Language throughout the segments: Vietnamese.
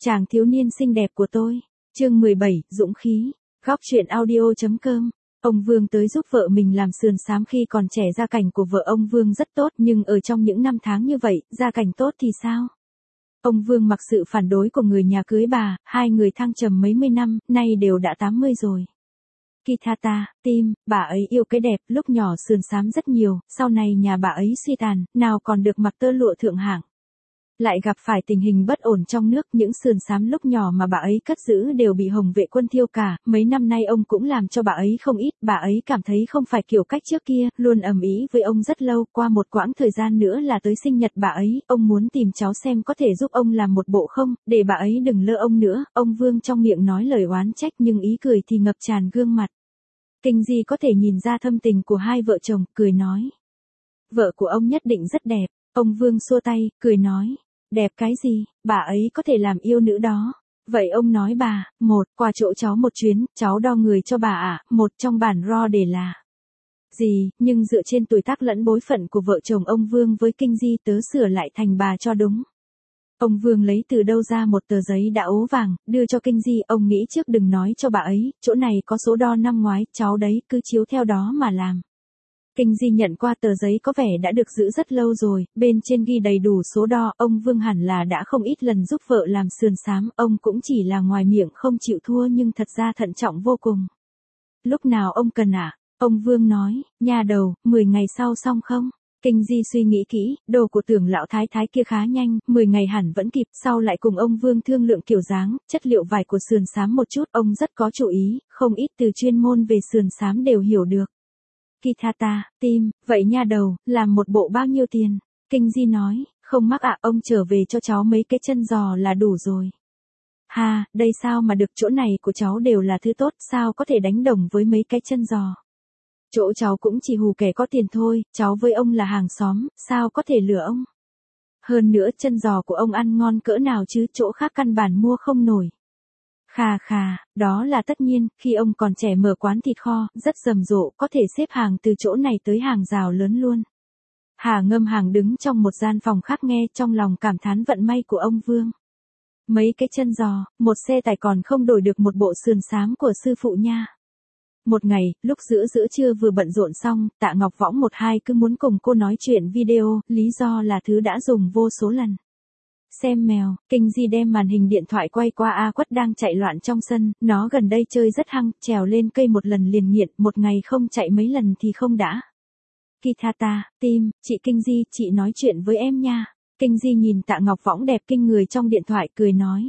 Chàng thiếu niên xinh đẹp của tôi. Chương 17, Dũng khí. Góc truyện audio.com. Ông Vương tới giúp vợ mình làm sườn xám khi còn trẻ. Gia cảnh của vợ ông Vương rất tốt, nhưng ở trong những năm tháng như vậy, gia cảnh tốt thì sao? Ông Vương mặc sự phản đối của người nhà cưới bà, hai người thăng trầm mấy mươi năm, nay đều đã 80 rồi. Kitata, Tim, bà ấy yêu cái đẹp, lúc nhỏ sườn xám rất nhiều, sau này nhà bà ấy suy tàn, nào còn được mặc tơ lụa thượng hạng. Lại gặp phải tình hình bất ổn trong nước, những sườn xám lúc nhỏ mà bà ấy cất giữ đều bị Hồng vệ quân thiêu cả, mấy năm nay ông cũng làm cho bà ấy không ít, bà ấy cảm thấy không phải kiểu cách trước kia, luôn ầm ĩ với ông rất lâu, qua một quãng thời gian nữa là tới sinh nhật bà ấy, ông muốn tìm cháu xem có thể giúp ông làm một bộ không, để bà ấy đừng lơ ông nữa, ông Vương trong miệng nói lời oán trách nhưng ý cười thì ngập tràn gương mặt. Kinh Di có thể nhìn ra thâm tình của hai vợ chồng, cười nói. Vợ của ông nhất định rất đẹp, ông Vương xua tay, cười nói. Đẹp cái gì, bà ấy có thể làm yêu nữ đó. Vậy ông nói bà, một, qua chỗ cháu một chuyến, cháu đo người cho bà ạ, một trong bản ro để là. Gì, nhưng dựa trên tuổi tác lẫn bối phận của vợ chồng ông Vương với Kinh Di tớ sửa lại thành bà cho đúng. Ông Vương lấy từ đâu ra một tờ giấy đã ố vàng, đưa cho Kinh Di, ông nghĩ trước đừng nói cho bà ấy, chỗ này có số đo năm ngoái, cháu đấy, cứ chiếu theo đó mà làm. Kinh Di nhận qua tờ giấy có vẻ đã được giữ rất lâu rồi, bên trên ghi đầy đủ số đo, ông Vương hẳn là đã không ít lần giúp vợ làm sườn xám, ông cũng chỉ là ngoài miệng không chịu thua nhưng thật ra thận trọng vô cùng. Lúc nào ông cần ạ? Ông Vương nói, nhà đầu, 10 ngày sau xong không? Kinh Di suy nghĩ kỹ, đồ của Tưởng lão thái thái kia khá nhanh, 10 ngày hẳn vẫn kịp, sau lại cùng ông Vương thương lượng kiểu dáng, chất liệu vải của sườn xám một chút, ông rất có chủ ý, không ít từ chuyên môn về sườn xám đều hiểu được. Kitata, Tim, vậy nha đầu, làm một bộ bao nhiêu tiền? Kinh Di nói, không mắc ạ, ông trở về cho cháu mấy cái chân giò là đủ rồi. Ha, đây sao mà được, chỗ này của cháu đều là thứ tốt, sao có thể đánh đồng với mấy cái chân giò? Chỗ cháu cũng chỉ hù kẻ có tiền thôi, cháu với ông là hàng xóm, sao có thể lừa ông? Hơn nữa chân giò của ông ăn ngon cỡ nào chứ, chỗ khác căn bản mua không nổi. Khà khà, đó là tất nhiên, khi ông còn trẻ mở quán thịt kho, rất rầm rộ, có thể xếp hàng từ chỗ này tới hàng rào lớn luôn. Hà Ngâm Hàng đứng trong một gian phòng khác nghe, trong lòng cảm thán vận may của ông Vương. Mấy cái chân giò, một xe tải còn không đổi được một bộ sườn xám của sư phụ nha. Một ngày, lúc giữa trưa vừa bận rộn xong, Tạ Ngọc Võng một hai cứ muốn cùng cô nói chuyện video, lý do là thứ đã dùng vô số lần. Xem mèo, Kinh Di đem màn hình điện thoại quay qua A Quất đang chạy loạn trong sân, nó gần đây chơi rất hăng, trèo lên cây một lần liền nghiện, một ngày không chạy mấy lần thì không đã. Kitata, Tim, chị Kinh Di, chị nói chuyện với em nha. Kinh Di nhìn Tạ Ngọc Võng đẹp kinh người trong điện thoại cười nói.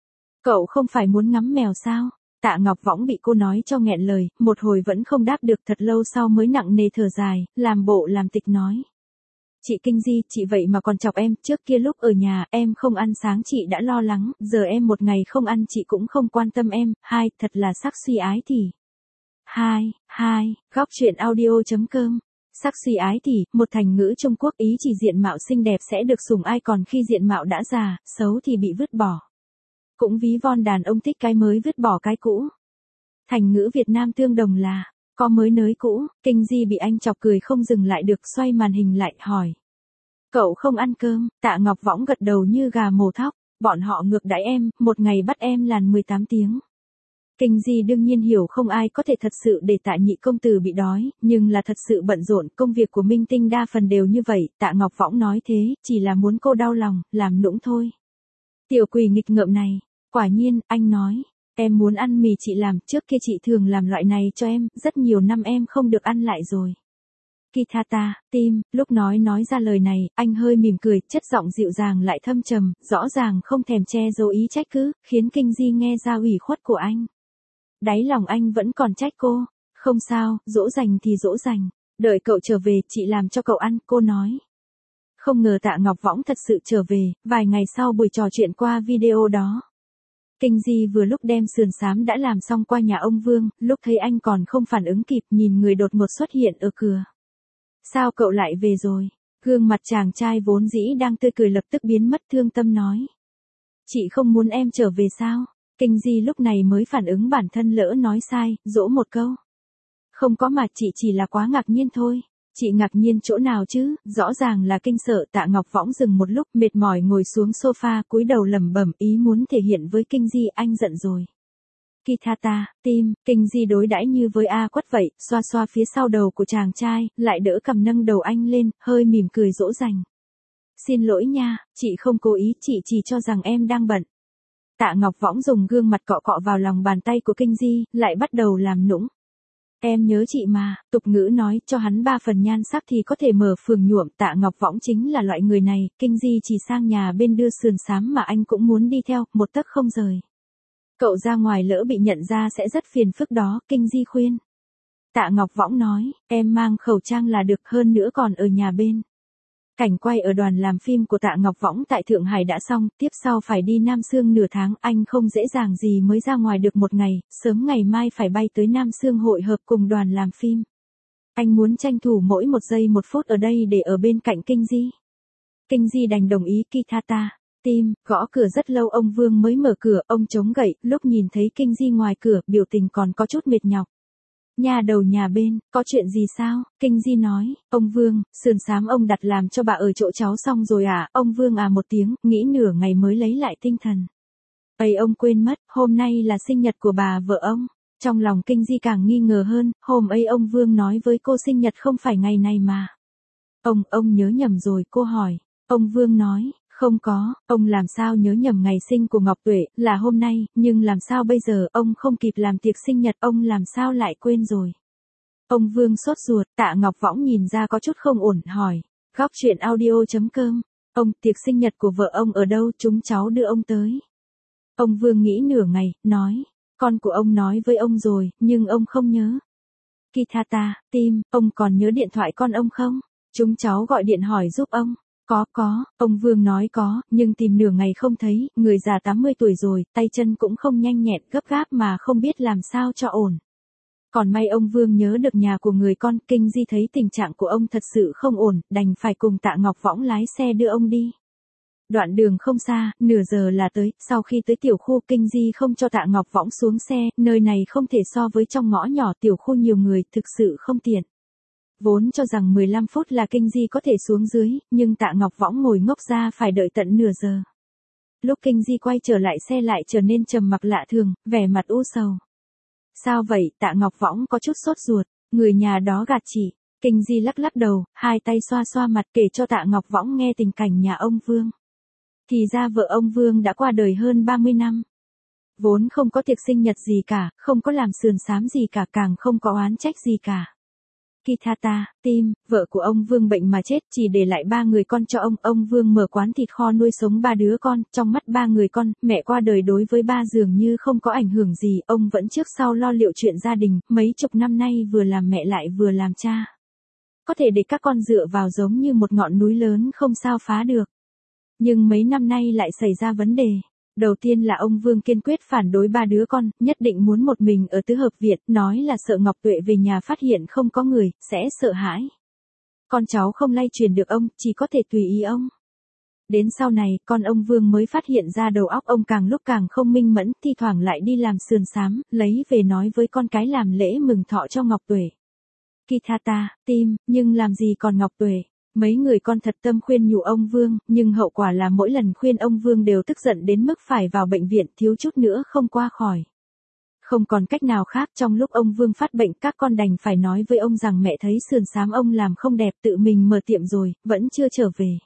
Cậu không phải muốn ngắm mèo sao? Tạ Ngọc Võng bị cô nói cho nghẹn lời, một hồi vẫn không đáp được, thật lâu sau mới nặng nề thở dài, làm bộ làm tịch nói. Chị Kinh Di, chị vậy mà còn chọc em, trước kia lúc ở nhà, em không ăn sáng chị đã lo lắng, giờ em một ngày không ăn chị cũng không quan tâm em, hai, thật là sắc suy ái thì. Hai, góc truyện audio.com. Sắc suy ái thì, một thành ngữ Trung Quốc ý chỉ diện mạo xinh đẹp sẽ được sủng ai, còn khi diện mạo đã già, xấu thì bị vứt bỏ. Cũng ví von đàn ông thích cái mới vứt bỏ cái cũ. Thành ngữ Việt Nam tương đồng là, có mới nới cũ. Kinh Di bị anh chọc cười không dừng lại được, xoay màn hình lại, hỏi. Cậu không ăn cơm? Tạ Ngọc Võng gật đầu như gà mổ thóc, bọn họ ngược đãi em, một ngày bắt em làm 18 tiếng. Kinh Di đương nhiên hiểu không ai có thể thật sự để Tạ nhị công tử bị đói, nhưng là thật sự bận rộn, công việc của minh tinh đa phần đều như vậy, Tạ Ngọc Võng nói thế, chỉ là muốn cô đau lòng, làm nũng thôi. Tiểu quỷ nghịch ngợm này, quả nhiên, anh nói, em muốn ăn mì chị làm, trước kia chị thường làm loại này cho em, rất nhiều năm em không được ăn lại rồi. Kitata, Tim, lúc nói ra lời này, anh hơi mỉm cười, chất giọng dịu dàng lại thâm trầm, rõ ràng không thèm che giấu ý trách cứ, khiến Kinh Di nghe ra ủy khuất của anh. Đáy lòng anh vẫn còn trách cô, không sao, dỗ dành thì dỗ dành, đợi cậu trở về, chị làm cho cậu ăn, cô nói. Không ngờ Tạ Ngọc Võng thật sự trở về, vài ngày sau buổi trò chuyện qua video đó. Kinh Di vừa lúc đem sườn xám đã làm xong qua nhà ông Vương, lúc thấy anh còn không phản ứng kịp, nhìn người đột ngột xuất hiện ở cửa. Sao cậu lại về rồi? Gương mặt chàng trai vốn dĩ đang tươi cười lập tức biến mất, thương tâm nói. Chị không muốn em trở về sao? Kinh Di lúc này mới phản ứng bản thân lỡ nói sai, dỗ một câu. Không có mà, chị chỉ là quá ngạc nhiên thôi. Chị ngạc nhiên chỗ nào chứ, rõ ràng là kinh sợ. Tạ Ngọc Võng dừng một lúc mệt mỏi ngồi xuống sofa cúi đầu lẩm bẩm ý muốn thể hiện với Kinh Di anh giận rồi. Kitata, tim, Kinh Di đối đãi như với A Quất vậy, xoa xoa phía sau đầu của chàng trai, lại đỡ cầm nâng đầu anh lên, hơi mỉm cười dỗ dành. Xin lỗi nha, chị không cố ý, chị chỉ cho rằng em đang bận. Tạ Ngọc Võng dùng gương mặt cọ cọ vào lòng bàn tay của Kinh Di, lại bắt đầu làm nũng. Em nhớ chị mà, tục ngữ nói cho hắn 3 phần nhan sắc thì có thể mở phường nhuộm. Tạ Ngọc Võng chính là loại người này. Kinh Di chỉ sang nhà bên đưa sườn xám mà anh cũng muốn đi theo, một tấc không rời. Cậu ra ngoài lỡ bị nhận ra sẽ rất phiền phức đó, Kinh Di khuyên. Tạ Ngọc Võng nói, em mang khẩu trang là được, hơn nữa còn ở nhà bên. Cảnh quay ở đoàn làm phim của Tạ Ngọc Võng tại Thượng Hải đã xong, tiếp sau phải đi Nam Xương nửa tháng, anh không dễ dàng gì mới ra ngoài được một ngày, sớm ngày mai phải bay tới Nam Xương hội hợp cùng đoàn làm phim. Anh muốn tranh thủ mỗi 1 giây 1 phút ở đây để ở bên cạnh Kinh Di. Kinh Di đành đồng ý. Kitata, tim, gõ cửa rất lâu ông Vương mới mở cửa, ông chống gậy, lúc nhìn thấy Kinh Di ngoài cửa, biểu tình còn có chút mệt nhọc. Nhà đầu nhà bên, có chuyện gì sao? Kinh Di nói, ông Vương, sườn xám ông đặt làm cho bà ở chỗ cháu xong rồi à? Ông Vương à một tiếng, nghĩ nửa ngày mới lấy lại tinh thần. Ây ông quên mất, hôm nay là sinh nhật của bà vợ ông. Trong lòng Kinh Di càng nghi ngờ hơn, hôm ấy ông Vương nói với cô sinh nhật không phải ngày này mà. Ông nhớ nhầm rồi, cô hỏi. Ông Vương nói, không có, ông làm sao nhớ nhầm ngày sinh của Ngọc Tuệ, là hôm nay, nhưng làm sao bây giờ, ông không kịp làm tiệc sinh nhật, ông làm sao lại quên rồi. Ông Vương sốt ruột. Tạ Ngọc Võng nhìn ra có chút không ổn, hỏi. Góc chuyện audio.com. Ông, tiệc sinh nhật của vợ ông ở đâu, chúng cháu đưa ông tới. Ông Vương nghĩ nửa ngày, nói. Con của ông nói với ông rồi, nhưng ông không nhớ. Kitata, tim, ông còn nhớ điện thoại con ông không? Chúng cháu gọi điện hỏi giúp ông. Có, ông Vương nói có, nhưng tìm nửa ngày không thấy, người già 80 tuổi rồi, tay chân cũng không nhanh nhẹn, gấp gáp mà không biết làm sao cho ổn. Còn may ông Vương nhớ được nhà của người con. Kinh Di thấy tình trạng của ông thật sự không ổn, đành phải cùng Tạ Ngọc Võng lái xe đưa ông đi. Đoạn đường không xa, nửa giờ là tới, sau khi tới tiểu khu Kinh Di không cho Tạ Ngọc Võng xuống xe, nơi này không thể so với trong ngõ nhỏ tiểu khu nhiều người, thực sự không tiện. Vốn cho rằng 15 phút là Kinh Di có thể xuống dưới, nhưng Tạ Ngọc Võng ngồi ngốc ra phải đợi tận nửa giờ. Lúc Kinh Di quay trở lại xe lại trở nên trầm mặc lạ thường, vẻ mặt u sầu. Sao vậy? Tạ Ngọc Võng có chút sốt ruột, người nhà đó gạt chị. Kinh Di lắc lắc đầu, hai tay xoa xoa mặt kể cho Tạ Ngọc Võng nghe tình cảnh nhà ông Vương. Thì ra vợ ông Vương đã qua đời hơn 30 năm. Vốn không có tiệc sinh nhật gì cả, không có làm sườn xám gì cả, càng không có oán trách gì cả. Kitata, tim, vợ của ông Vương bệnh mà chết, chỉ để lại 3 người con cho ông Vương mở quán thịt kho nuôi sống 3 đứa con, trong mắt 3 người con, mẹ qua đời đối với ba dường như không có ảnh hưởng gì, ông vẫn trước sau lo liệu chuyện gia đình, mấy chục năm nay vừa làm mẹ lại vừa làm cha. Có thể để các con dựa vào giống như một ngọn núi lớn không sao phá được. Nhưng mấy năm nay lại xảy ra vấn đề. Đầu tiên là ông Vương kiên quyết phản đối 3 đứa con, nhất định muốn một mình ở tứ hợp viện, nói là sợ Ngọc Tuệ về nhà phát hiện không có người, sẽ sợ hãi. Con cháu không lay truyền được ông, chỉ có thể tùy ý ông. Đến sau này, con ông Vương mới phát hiện ra đầu óc ông càng lúc càng không minh mẫn, thi thoảng lại đi làm sườn xám, lấy về nói với con cái làm lễ mừng thọ cho Ngọc Tuệ. Kitata, tim, nhưng làm gì còn Ngọc Tuệ. Mấy người con thật tâm khuyên nhủ ông Vương, nhưng hậu quả là mỗi lần khuyên ông Vương đều tức giận đến mức phải vào bệnh viện, thiếu chút nữa không qua khỏi. Không còn cách nào khác, trong lúc ông Vương phát bệnh, các con đành phải nói với ông rằng mẹ thấy sườn xám ông làm không đẹp, tự mình mở tiệm rồi, vẫn chưa trở về.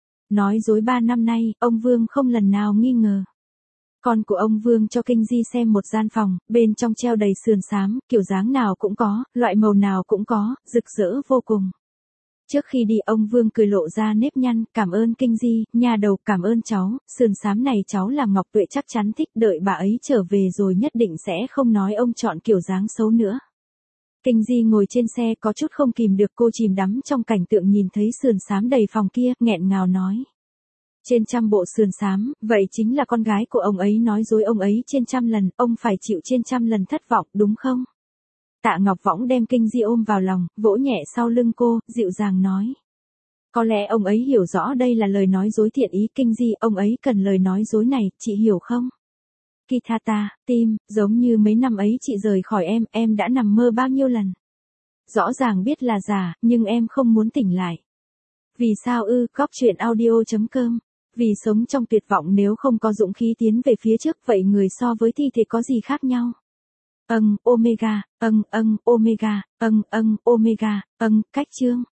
Nói dối 3 năm nay, ông Vương không lần nào nghi ngờ. Con của ông Vương cho Kinh Di xem một gian phòng, bên trong treo đầy sườn xám, kiểu dáng nào cũng có, loại màu nào cũng có, rực rỡ vô cùng. Trước khi đi ông Vương cười lộ ra nếp nhăn, cảm ơn Kinh Di, nhà đầu, cảm ơn cháu, sườn xám này cháu làm Ngọc Tuệ chắc chắn thích, đợi bà ấy trở về rồi nhất định sẽ không nói ông chọn kiểu dáng xấu nữa. Kinh Di ngồi trên xe có chút không kìm được, cô chìm đắm trong cảnh tượng nhìn thấy sườn xám đầy phòng kia, nghẹn ngào nói. Trên 100 bộ sườn xám, vậy chính là con gái của ông ấy nói dối ông ấy trên 100 lần, ông phải chịu trên 100 lần thất vọng, đúng không? Tạ Ngọc Võng đem Kinh Di ôm vào lòng, vỗ nhẹ sau lưng cô, dịu dàng nói. Có lẽ ông ấy hiểu rõ đây là lời nói dối thiện ý. Kinh Di, ông ấy cần lời nói dối này, chị hiểu không? Kitata, tim, giống như mấy năm ấy chị rời khỏi em đã nằm mơ bao nhiêu lần. Rõ ràng biết là giả, nhưng em không muốn tỉnh lại. Vì sao ư? Góc chuyện audio.com. Vì sống trong tuyệt vọng nếu không có dũng khí tiến về phía trước, vậy người so với thi thể có gì khác nhau? Omega, omega, omega, cách chương.